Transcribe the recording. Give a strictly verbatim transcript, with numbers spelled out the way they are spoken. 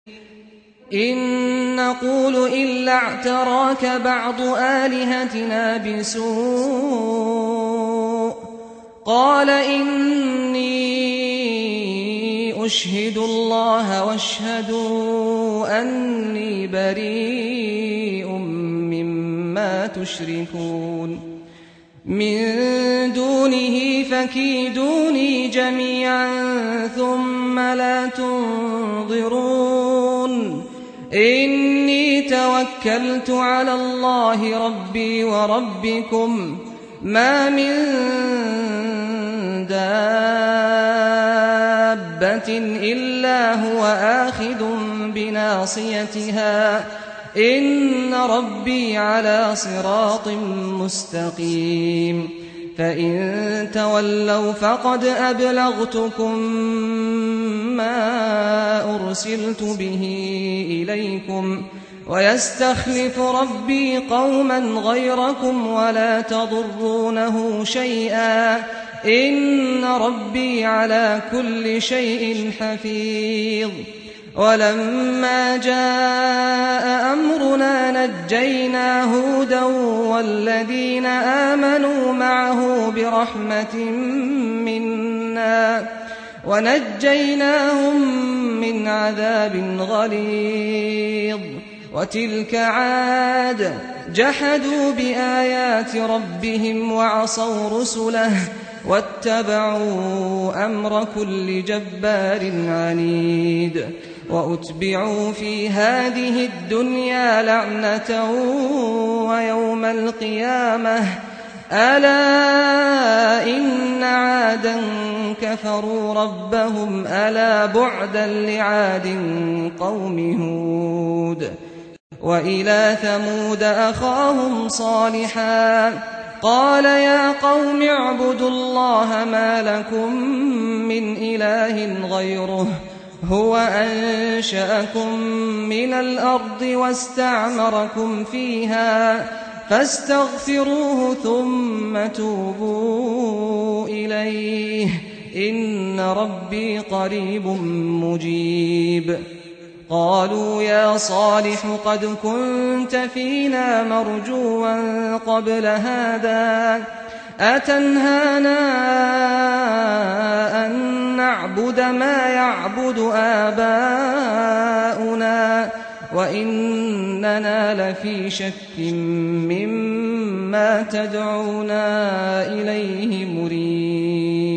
إن نقول إلا اعتراك بعض آلهتنا بسوء قال إني أشهد الله واشهدوا أني بريء مما تشركون من دونه فكيدوني جميعا ثم لا تنظرون إني توكلت على الله ربي وربكم ما من دابة إلا هو آخذ بناصيتها إن ربي على صراط مستقيم فإن تولوا فقد أبلغتكم ما أرسلت به إليكم ويستخلف ربي قوما غيركم ولا تضرونه شيئا إن ربي على كل شيء حفيظ ولما جاء أمرنا نجينا هودا والذين آمنوا معه برحمة منا ونجيناهم من عذاب غليظ وتلك عاد جحدوا بآيات ربهم وعصوا رسله واتبعوا أمر كل جبار عنيد وأتبعوا في هذه الدنيا لعنة ويوم القيامة ألا إن عادا كفروا ربهم ألا بعدا لعاد قوم هود وإلى ثمود أخاهم صالحا قال يا قوم اعبدوا الله ما لكم من إله غيره هو أنشأكم من الأرض واستعمركم فيها فاستغفروه ثم توبوا إليه إن ربي قريب مجيب قالوا يا صالح قد كنت فينا مرجوا قبل هذا أتنهانا أن نعبد ما يعبد آباؤنا وإننا لفي شك مما تدعونا إليه مريب